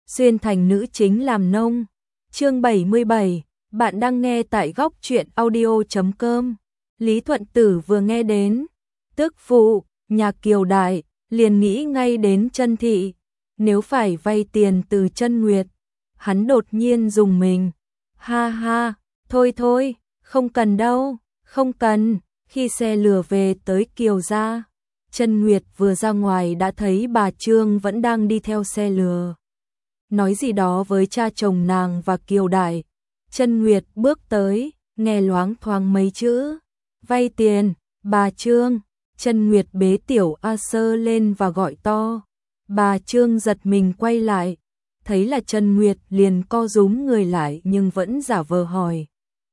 xuyên thành nữ chính làm nông. Chương 77, bạn đang nghe tại góc truyện audio.com. Lý Thuận Tử vừa nghe đến tức phụ nhà Kiều Đại, liền nghĩ ngay đến Chân Thị. Nếu phải vay tiền từ Chân Nguyệt, hắn đột nhiên dùng mình. Ha ha, thôi thôi, không cần đâu, không cần. Khi xe lừa về tới Kiều gia, Chân Nguyệt vừa ra ngoài đã thấy bà Trương vẫn đang đi theo xe lừa, nói gì đó với cha chồng nàng và Kiều Đại. Chân Nguyệt bước tới, nghe loáng thoáng mấy chữ vay tiền. Bà Trương. Chân Nguyệt bế tiểu A Sơ lên và gọi to. Bà Trương giật mình quay lại, thấy là Chân Nguyệt liền co rúm người lại nhưng vẫn giả vờ hỏi.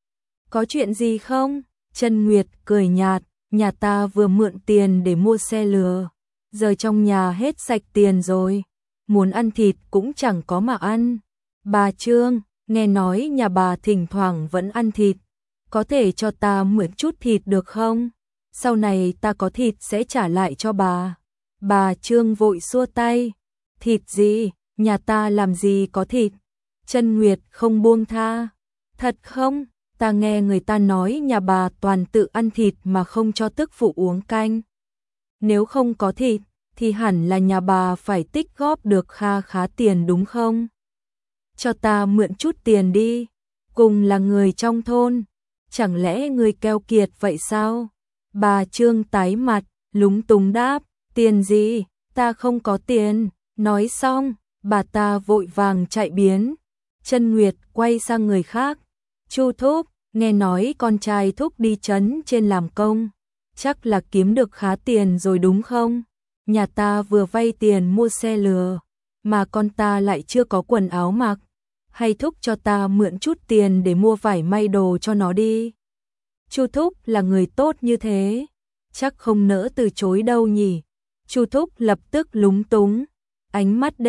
Có chuyện gì không? Chân Nguyệt cười nhạt, nhà ta vừa mượn tiền để mua xe lừa, giờ trong nhà hết sạch tiền rồi, muốn ăn thịt cũng chẳng có mà ăn. Bà Trương, nghe nói nhà bà thỉnh thoảng vẫn ăn thịt, có thể cho ta mượn chút thịt được không? Sau này ta có thịt sẽ trả lại cho bà. Bà Trương vội xua tay. Thịt gì? Nhà ta làm gì có thịt? Chân Nguyệt không buông tha. Thật không? Ta nghe người ta nói nhà bà toàn tự ăn thịt mà không cho tức phụ uống canh. Nếu không có thịt, thì hẳn là nhà bà phải tích góp được kha khá tiền đúng không? Cho ta mượn chút tiền đi. Cùng là người trong thôn, chẳng lẽ người keo kiệt vậy sao? Bà Trương tái mặt, lúng túng đáp. Tiền gì? Ta không có tiền. Nói xong, bà ta vội vàng chạy biến. Chân Nguyệt quay sang người khác. Chu Thúc, nghe nói con trai Thúc đi trấn trên làm công, chắc là kiếm được khá tiền rồi đúng không? Nhà ta vừa vay tiền mua xe lừa, mà con ta lại chưa có quần áo mặc. Hay Thúc cho ta mượn chút tiền để mua vải may đồ cho nó đi. Chu Thúc là người tốt như thế, chắc không nỡ từ chối đâu nhỉ. Chu Thúc lập tức lúng túng, ánh mắt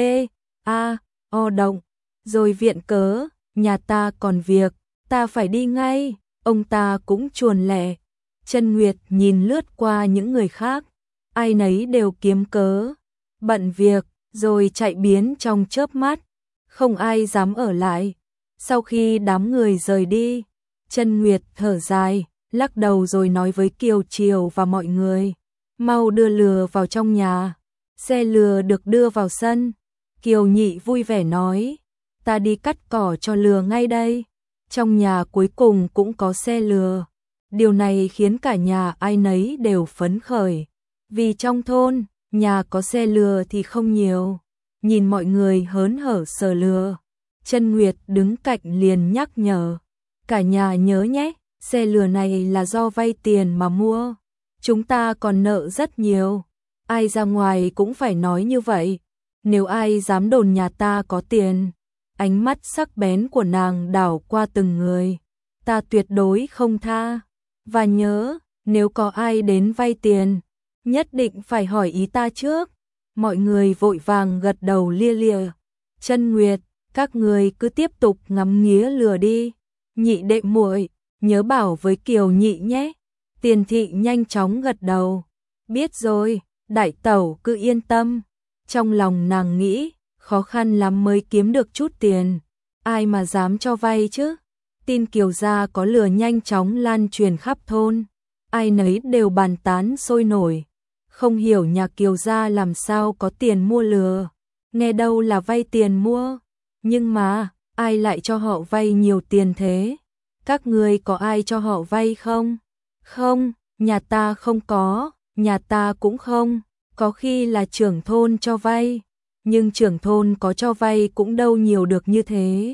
o động, rồi viện cớ, nhà ta còn việc, ta phải đi ngay. Ông ta cũng chuồn lẻ. Chân Nguyệt nhìn lướt qua những người khác, ai nấy đều kiếm cớ, bận việc, rồi chạy biến trong chớp mắt, không ai dám ở lại. Sau khi đám người rời đi, Chân Nguyệt thở dài, lắc đầu rồi nói với Kiều Triều và mọi người, mau đưa lừa vào trong nhà. Xe lừa được đưa vào sân. Kiều Nhị vui vẻ nói, ta đi cắt cỏ cho lừa ngay đây. Trong nhà cuối cùng cũng có xe lừa. Điều này khiến cả nhà ai nấy đều phấn khởi, vì trong thôn, nhà có xe lừa thì không nhiều. Nhìn mọi người hớn hở sờ lừa, Chân Nguyệt đứng cạnh liền nhắc nhở, cả nhà nhớ nhé, xe lừa này là do vay tiền mà mua, chúng ta còn nợ rất nhiều. Ai ra ngoài cũng phải nói như vậy, nếu ai dám đồn nhà ta có tiền. Ánh mắt sắc bén của nàng đảo qua từng người, ta tuyệt đối không tha. Và nhớ, nếu có ai đến vay tiền, nhất định phải hỏi ý ta trước. Mọi người vội vàng gật đầu lia lịa. Chân Nguyệt, các người cứ tiếp tục ngắm nghía lừa đi. Nhị đệ muội, nhớ bảo với Kiều Nhị nhé. Tiền Thị nhanh chóng gật đầu. Biết rồi, đại tẩu cứ yên tâm. Trong lòng nàng nghĩ, khó khăn lắm mới kiếm được chút tiền, ai mà dám cho vay chứ. Tin Kiều gia có lừa nhanh chóng lan truyền khắp thôn, ai nấy đều bàn tán sôi nổi. Không hiểu nhà Kiều gia làm sao có tiền mua lừa, nghe đâu là vay tiền mua, nhưng mà ai lại cho họ vay nhiều tiền thế? Các người có ai cho họ vay không? Không, nhà ta không có, nhà ta cũng không, có khi là trưởng thôn cho vay, nhưng trưởng thôn có cho vay cũng đâu nhiều được như thế.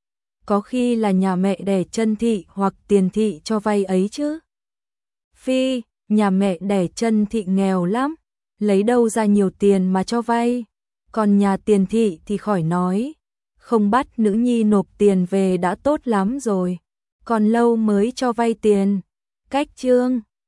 Có khi là nhà mẹ đẻ Chân Thị hoặc Tiền Thị cho vay ấy chứ. Phi, nhà mẹ đẻ Chân Thị nghèo lắm, lấy đâu ra nhiều tiền mà cho vay. Còn nhà Tiền Thị thì khỏi nói, không bắt nữ nhi nộp tiền về đã tốt lắm rồi, còn lâu mới cho vay tiền. Cách chương